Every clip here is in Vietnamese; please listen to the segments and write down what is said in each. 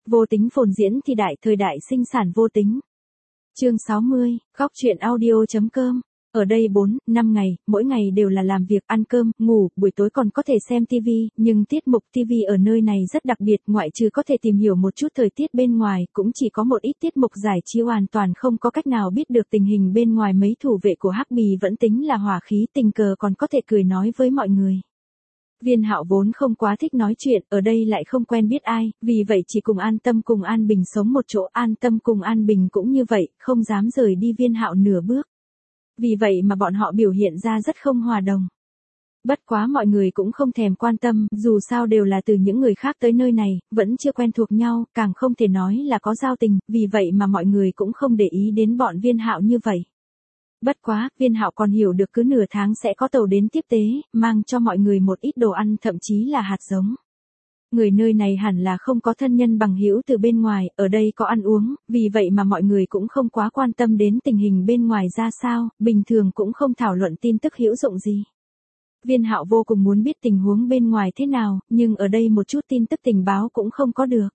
Vô tính phồn diễn thì đại thời đại sinh sản vô tính. Chương 60, góc truyện audio.com. Ở đây 4-5 ngày, mỗi ngày đều là làm việc, ăn cơm, ngủ, buổi tối còn có thể xem TV, nhưng tiết mục TV ở nơi này rất đặc biệt, ngoại trừ có thể tìm hiểu một chút thời tiết bên ngoài, cũng chỉ có một ít tiết mục giải trí hoàn toàn không có cách nào biết được tình hình bên ngoài. Mấy thủ vệ của Hắc Bì vẫn tính là hòa khí, tình cờ còn có thể cười nói với mọi người. Viên Hạo vốn không quá thích nói chuyện, ở đây lại không quen biết ai, vì vậy chỉ cùng An Tâm cùng An Bình sống một chỗ. An Tâm cùng An Bình cũng như vậy, không dám rời đi Viên Hạo nửa bước. Vì vậy mà bọn họ biểu hiện ra rất không hòa đồng. Bất quá mọi người cũng không thèm quan tâm, dù sao đều là từ những người khác tới nơi này, vẫn chưa quen thuộc nhau, càng không thể nói là có giao tình, vì vậy mà mọi người cũng không để ý đến bọn Viên Hạo như vậy. Bất quá, Viên Hạo còn hiểu được cứ nửa tháng sẽ có tàu đến tiếp tế, mang cho mọi người một ít đồ ăn, thậm chí là hạt giống. Người nơi này hẳn là không có thân nhân bằng hữu từ bên ngoài, ở đây có ăn uống, vì vậy mà mọi người cũng không quá quan tâm đến tình hình bên ngoài ra sao, bình thường cũng không thảo luận tin tức hữu dụng gì. Viên Hạo vô cùng muốn biết tình huống bên ngoài thế nào, nhưng ở đây một chút tin tức tình báo cũng không có được.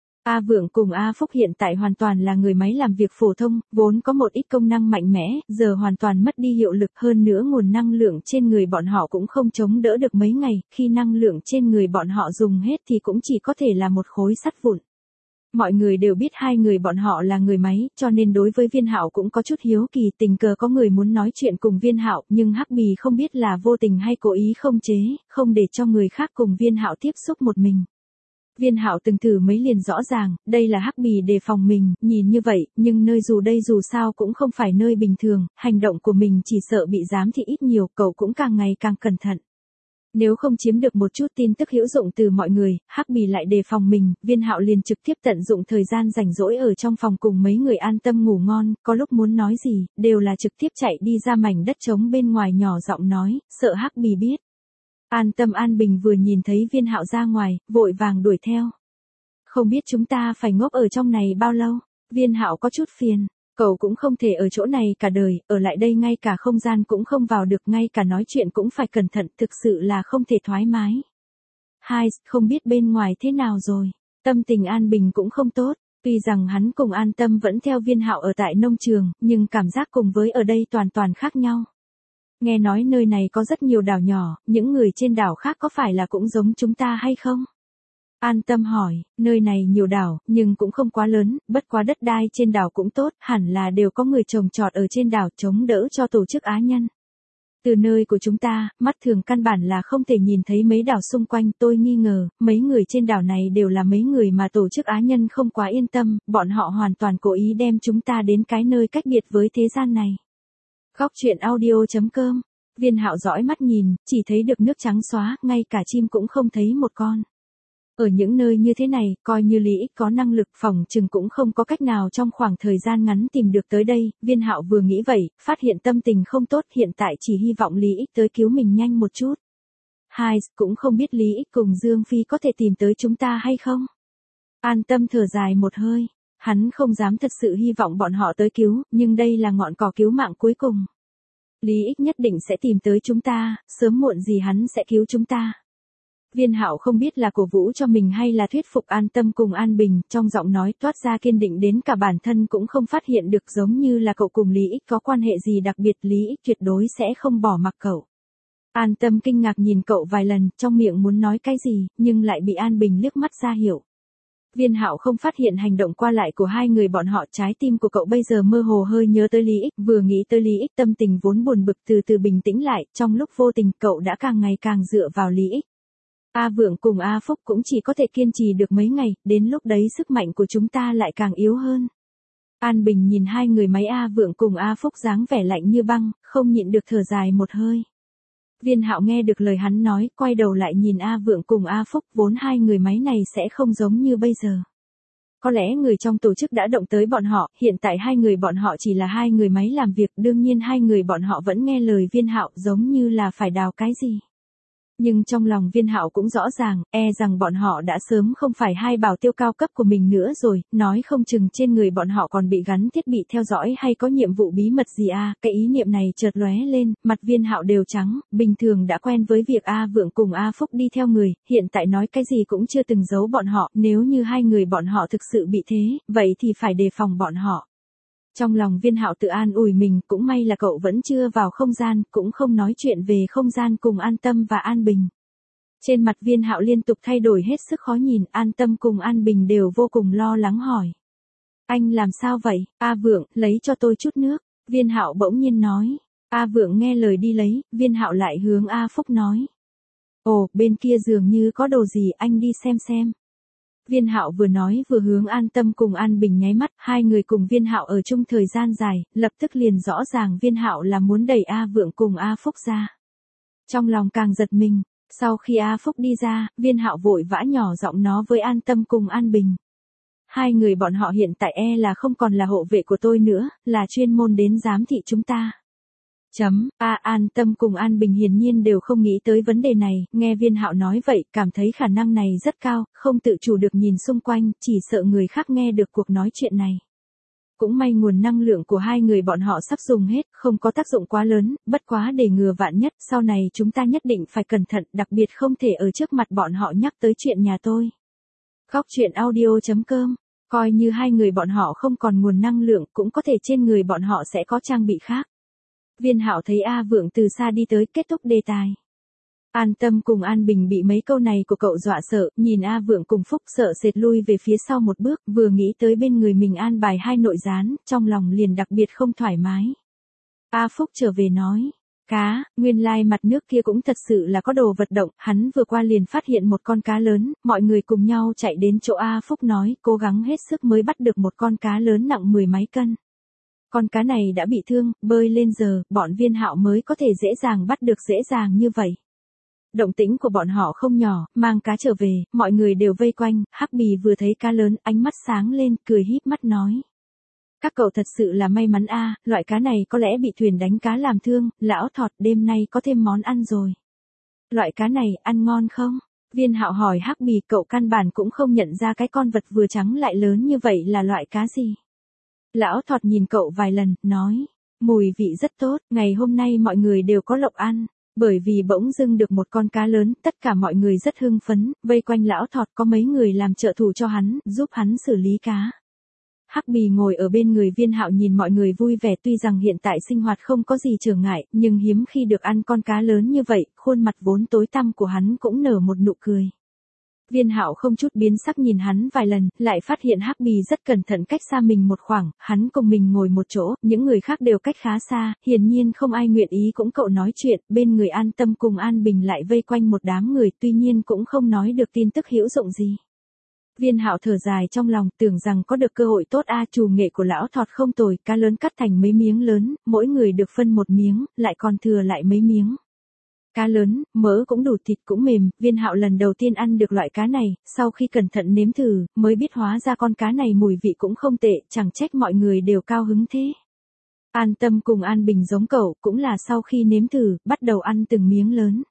A Vượng cùng A Phúc hiện tại hoàn toàn là người máy làm việc phổ thông, vốn có một ít công năng mạnh mẽ, giờ hoàn toàn mất đi hiệu lực, hơn nữa nguồn năng lượng trên người bọn họ cũng không chống đỡ được mấy ngày, khi năng lượng trên người bọn họ dùng hết thì cũng chỉ có thể là một khối sắt vụn. Mọi người đều biết hai người bọn họ là người máy, cho nên đối với Viên Hạo cũng có chút hiếu kỳ, tình cờ có người muốn nói chuyện cùng Viên Hạo, nhưng Hắc Bì không biết là vô tình hay cố ý không chế, không để cho người khác cùng Viên Hạo tiếp xúc một mình. Viên Hạo từng thử mấy liền rõ ràng, đây là Hắc Bì đề phòng mình, nhìn như vậy, nhưng nơi đây dù sao cũng không phải nơi bình thường, hành động của mình chỉ sợ bị giám thị ít nhiều, cậu cũng càng ngày càng cẩn thận. Nếu không chiếm được một chút tin tức hữu dụng từ mọi người, Hắc Bì lại đề phòng mình, Viên Hạo liền trực tiếp tận dụng thời gian rảnh rỗi ở trong phòng cùng mấy người An Tâm ngủ ngon, có lúc muốn nói gì, đều là trực tiếp chạy đi ra mảnh đất trống bên ngoài nhỏ giọng nói, sợ Hắc Bì biết. An Tâm An Bình vừa nhìn thấy Viên Hạo ra ngoài, vội vàng đuổi theo. Không biết chúng ta phải ngốc ở trong này bao lâu? Viên Hạo có chút phiền, cậu cũng không thể ở chỗ này cả đời, ở lại đây ngay cả không gian cũng không vào được, ngay cả nói chuyện cũng phải cẩn thận, thực sự là không thể thoải mái. Hai, không biết bên ngoài thế nào rồi. Tâm tình An Bình cũng không tốt, tuy rằng hắn cùng An Tâm vẫn theo Viên Hạo ở tại nông trường, nhưng cảm giác cùng với ở đây toàn khác nhau. Nghe nói nơi này có rất nhiều đảo nhỏ, những người trên đảo khác có phải là cũng giống chúng ta hay không? An Tâm hỏi, nơi này nhiều đảo, nhưng cũng không quá lớn, bất quá đất đai trên đảo cũng tốt, hẳn là đều có người trồng trọt ở trên đảo chống đỡ cho tổ chức á nhân. Từ nơi của chúng ta, mắt thường căn bản là không thể nhìn thấy mấy đảo xung quanh, tôi nghi ngờ, mấy người trên đảo này đều là mấy người mà tổ chức á nhân không quá yên tâm, bọn họ hoàn toàn cố ý đem chúng ta đến cái nơi cách biệt với thế gian này. Góc truyện audio.com. Viên Hạo dõi mắt nhìn, chỉ thấy được nước trắng xóa, ngay cả chim cũng không thấy một con. Ở những nơi như thế này, coi như Lý Ích có năng lực, phòng chừng cũng không có cách nào trong khoảng thời gian ngắn tìm được tới đây. Viên Hạo vừa nghĩ vậy, phát hiện tâm tình không tốt, hiện tại chỉ hy vọng Lý Ích tới cứu mình nhanh một chút. Hai, cũng không biết Lý Ích cùng Dương Phi có thể tìm tới chúng ta hay không. An Tâm thở dài một hơi. Hắn không dám thật sự hy vọng bọn họ tới cứu, nhưng đây là ngọn cỏ cứu mạng cuối cùng. Lý Ích nhất định sẽ tìm tới chúng ta, sớm muộn gì hắn sẽ cứu chúng ta. Viên Hạo không biết là cổ vũ cho mình hay là thuyết phục An Tâm cùng An Bình, trong giọng nói toát ra kiên định đến cả bản thân cũng không phát hiện được, giống như là cậu cùng Lý Ích có quan hệ gì đặc biệt, Lý Ích tuyệt đối sẽ không bỏ mặc cậu. An Tâm kinh ngạc nhìn cậu vài lần, trong miệng muốn nói cái gì, nhưng lại bị An Bình liếc mắt ra hiệu. Viên Hạo không phát hiện hành động qua lại của hai người bọn họ, trái tim của cậu bây giờ mơ hồ hơi nhớ tới Lý Ích, vừa nghĩ tới Lý Ích tâm tình vốn buồn bực từ từ bình tĩnh lại, trong lúc vô tình cậu đã càng ngày càng dựa vào Lý Ích. A Vượng cùng A Phúc cũng chỉ có thể kiên trì được mấy ngày, đến lúc đấy sức mạnh của chúng ta lại càng yếu hơn. An Bình nhìn hai người máy A Vượng cùng A Phúc dáng vẻ lạnh như băng, không nhịn được thở dài một hơi. Viên Hạo nghe được lời hắn nói, quay đầu lại nhìn A Vượng cùng A Phúc, vốn hai người máy này sẽ không giống như bây giờ. Có lẽ người trong tổ chức đã động tới bọn họ, hiện tại hai người bọn họ chỉ là hai người máy làm việc, đương nhiên hai người bọn họ vẫn nghe lời Viên Hạo, giống như là phải đào cái gì. Nhưng trong lòng Viên Hạo cũng rõ ràng, rằng bọn họ đã sớm không phải hai bảo tiêu cao cấp của mình nữa rồi, nói không chừng trên người bọn họ còn bị gắn thiết bị theo dõi hay có nhiệm vụ bí mật gì cái ý niệm này chợt lóe lên, mặt Viên Hạo đều trắng, bình thường đã quen với việc A Vượng cùng A Phúc đi theo người, hiện tại nói cái gì cũng chưa từng giấu bọn họ, nếu như hai người bọn họ thực sự bị thế, vậy thì phải đề phòng bọn họ. Trong lòng Viên Hạo tự an ủi mình, cũng may là cậu vẫn chưa vào không gian, cũng không nói chuyện về không gian cùng An Tâm và An Bình. Trên mặt Viên Hạo liên tục thay đổi hết sức khó nhìn, An Tâm cùng An Bình đều vô cùng lo lắng hỏi. Anh làm sao vậy? A Vượng, lấy cho tôi chút nước. Viên Hạo bỗng nhiên nói. A Vượng nghe lời đi lấy, Viên Hạo lại hướng A Phúc nói. Ồ, bên kia dường như có đồ gì, anh đi xem. Viên Hạo vừa nói vừa hướng An Tâm cùng An Bình nháy mắt, hai người cùng Viên Hạo ở chung thời gian dài, lập tức liền rõ ràng Viên Hạo là muốn đẩy A Vượng cùng A Phúc ra. Trong lòng càng giật mình, sau khi A Phúc đi ra, Viên Hạo vội vã nhỏ giọng nói với An Tâm cùng An Bình. Hai người bọn họ hiện tại là không còn là hộ vệ của tôi nữa, là chuyên môn đến giám thị chúng ta. An Tâm cùng An Bình hiển nhiên đều không nghĩ tới vấn đề này, nghe Viên Hạo nói vậy, cảm thấy khả năng này rất cao, không tự chủ được nhìn xung quanh, chỉ sợ người khác nghe được cuộc nói chuyện này. Cũng may nguồn năng lượng của hai người bọn họ sắp dùng hết, không có tác dụng quá lớn, bất quá để ngừa vạn nhất, sau này chúng ta nhất định phải cẩn thận, đặc biệt không thể ở trước mặt bọn họ nhắc tới chuyện nhà tôi. Góc truyện audio.com, coi như hai người bọn họ không còn nguồn năng lượng, cũng có thể trên người bọn họ sẽ có trang bị khác. Viên Hạo thấy A Vượng từ xa đi tới, kết thúc đề tài. An Tâm cùng An Bình bị mấy câu này của cậu dọa sợ, nhìn A Vượng cùng Phúc sợ sệt lui về phía sau một bước, vừa nghĩ tới bên người mình an bài hai nội gián, trong lòng liền đặc biệt không thoải mái. A Phúc trở về nói, nguyên lai mặt nước kia cũng thật sự là có đồ vật động, hắn vừa qua liền phát hiện một con cá lớn, mọi người cùng nhau chạy đến chỗ A Phúc nói, cố gắng hết sức mới bắt được một con cá lớn nặng 10 mấy cân. Con cá này đã bị thương, bơi lên giờ, bọn Viên Hạo mới có thể dễ dàng bắt được dễ dàng như vậy. Động tĩnh của bọn họ không nhỏ, mang cá trở về, mọi người đều vây quanh, Hắc Bì vừa thấy cá lớn, ánh mắt sáng lên, cười híp mắt nói. Các cậu thật sự là may mắn loại cá này có lẽ bị thuyền đánh cá làm thương, lão Thọt đêm nay có thêm món ăn rồi. Loại cá này, ăn ngon không? Viên Hạo hỏi Hắc Bì, cậu căn bản cũng không nhận ra cái con vật vừa trắng lại lớn như vậy là loại cá gì. Lão Thọt nhìn cậu vài lần, nói, mùi vị rất tốt, ngày hôm nay mọi người đều có lộc ăn, bởi vì bỗng dưng được một con cá lớn, tất cả mọi người rất hưng phấn, vây quanh Lão Thọt có mấy người làm trợ thủ cho hắn, giúp hắn xử lý cá. Hắc Bì ngồi ở bên người Viên Hạo nhìn mọi người vui vẻ, tuy rằng hiện tại sinh hoạt không có gì trở ngại, nhưng hiếm khi được ăn con cá lớn như vậy, khuôn mặt vốn tối tăm của hắn cũng nở một nụ cười. Viên Hạo không chút biến sắc nhìn hắn vài lần, lại phát hiện Hắc Bì rất cẩn thận cách xa mình một khoảng, hắn cùng mình ngồi một chỗ, những người khác đều cách khá xa, hiển nhiên không ai nguyện ý cũng cậu nói chuyện, bên người An Tâm cùng An Bình lại vây quanh một đám người, tuy nhiên cũng không nói được tin tức hữu dụng gì. Viên Hạo thở dài trong lòng, tưởng rằng có được cơ hội tốt chủ nghệ của Lão Thọt không tồi, cá lớn cắt thành mấy miếng lớn, mỗi người được phân một miếng, lại còn thừa lại mấy miếng. Cá lớn, mỡ cũng đủ, thịt cũng mềm, Viên Hạo lần đầu tiên ăn được loại cá này, sau khi cẩn thận nếm thử, mới biết hóa ra con cá này mùi vị cũng không tệ, chẳng trách mọi người đều cao hứng thế. An Tâm cùng An Bình giống cậu, cũng là sau khi nếm thử, bắt đầu ăn từng miếng lớn.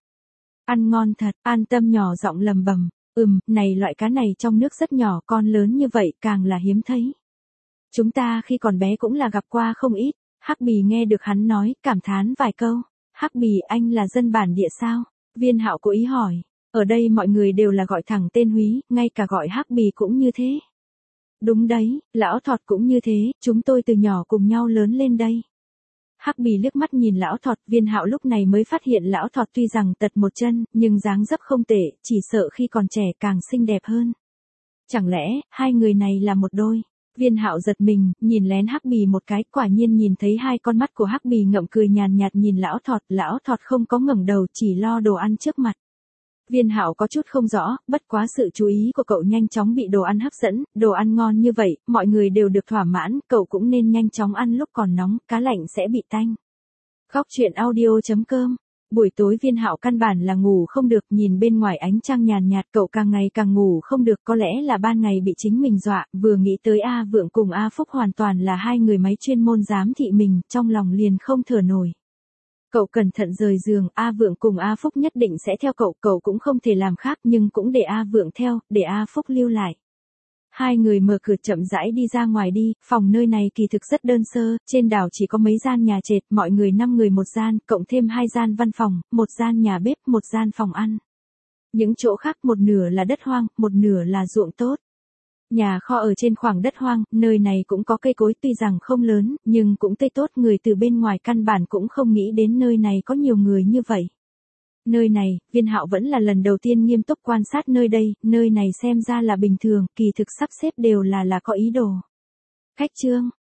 Ăn ngon thật, An Tâm nhỏ giọng lầm bầm, này loại cá này trong nước rất nhỏ, con lớn như vậy càng là hiếm thấy. Chúng ta khi còn bé cũng là gặp qua không ít. Hắc Bì nghe được hắn nói, cảm thán vài câu. Hắc Bì, anh là dân bản địa sao? Viên Hạo cố ý hỏi. Ở đây mọi người đều là gọi thẳng tên Húy, ngay cả gọi Hắc Bì cũng như thế. Đúng đấy, Lão Thọt cũng như thế, chúng tôi từ nhỏ cùng nhau lớn lên đây. Hắc Bì liếc mắt nhìn Lão Thọt, Viên Hạo lúc này mới phát hiện Lão Thọt tuy rằng tật một chân, nhưng dáng dấp không tệ, chỉ sợ khi còn trẻ càng xinh đẹp hơn. Chẳng lẽ, hai người này là một đôi? Viên Hạo giật mình, nhìn lén Hắc Bì một cái, quả nhiên nhìn thấy hai con mắt của Hắc Bì ngậm cười nhàn nhạt nhìn Lão Thọt không có ngẩng đầu, chỉ lo đồ ăn trước mặt. Viên Hạo có chút không rõ, bất quá sự chú ý của cậu nhanh chóng bị đồ ăn hấp dẫn, đồ ăn ngon như vậy, mọi người đều được thỏa mãn, cậu cũng nên nhanh chóng ăn lúc còn nóng, cá lạnh sẽ bị tanh. Góc truyện audio.com. Buổi tối Viên Hạo căn bản là ngủ không được, nhìn bên ngoài ánh trăng nhàn nhạt, cậu càng ngày càng ngủ không được, có lẽ là ban ngày bị chính mình dọa, vừa nghĩ tới A Vượng cùng A Phúc hoàn toàn là hai người máy chuyên môn giám thị mình, trong lòng liền không thở nổi. Cậu cẩn thận rời giường, A Vượng cùng A Phúc nhất định sẽ theo cậu cũng không thể làm khác nhưng cũng để A Vượng theo, để A Phúc lưu lại. Hai người mở cửa chậm rãi đi ra ngoài đi, phòng nơi này kỳ thực rất đơn sơ, trên đảo chỉ có mấy gian nhà trệt, mọi người 5 người một gian, cộng thêm 2 gian văn phòng, một gian nhà bếp, một gian phòng ăn. Những chỗ khác một nửa là đất hoang, một nửa là ruộng tốt. Nhà kho ở trên khoảng đất hoang, nơi này cũng có cây cối tuy rằng không lớn, nhưng cũng tươi tốt, người từ bên ngoài căn bản cũng không nghĩ đến nơi này có nhiều người như vậy. Nơi này, Viên Hạo vẫn là lần đầu tiên nghiêm túc quan sát nơi này xem ra là bình thường, kỳ thực sắp xếp đều là có ý đồ. Khách trương,